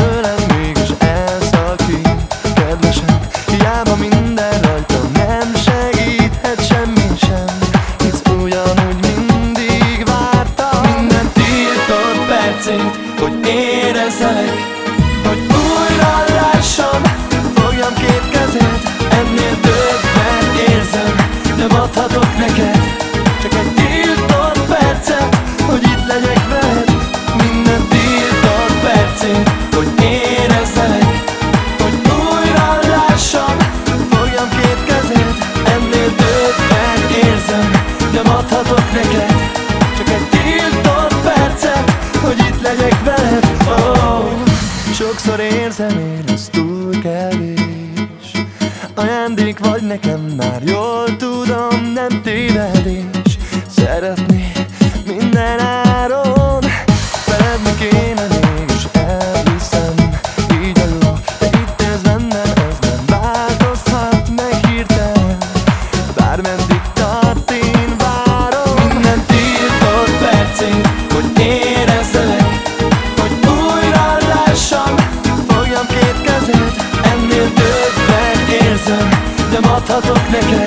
tőled mégis elszakít. Kedvesem, hiába minden rajtam nem segíthet semmi sem, hisz ugyanúgy mindig vártam minden tiltott percét, hogy érezzelek, hogy újra lássam. Fogjam két kezed, ennél többet érzem, nem adhatok neked csak egy tiltott percet, hogy itt legyek veled. Minden tiltott percét, hogy érezzelek, hogy újra lássam. Fogjam két kezed, ennél többet érzem, nem adhatok neked csak egy tiltott percet, hogy itt legyek veled. Oh, sokszor érzem én, ez túl kevés, ajándék vagy nekem, már jól tudom, nem tévedés. Szeretni minden áron, feledni kéne, mégis elhiszem, így a jó, de itt élsz bennem, ez nem változhat meg hirtelen. Bármeddig tart, én várom minden tiltott percét, hogy érezzelek, hogy újra lássam. Fogjam két kezed, ennél többet érzem, nem adhatok neked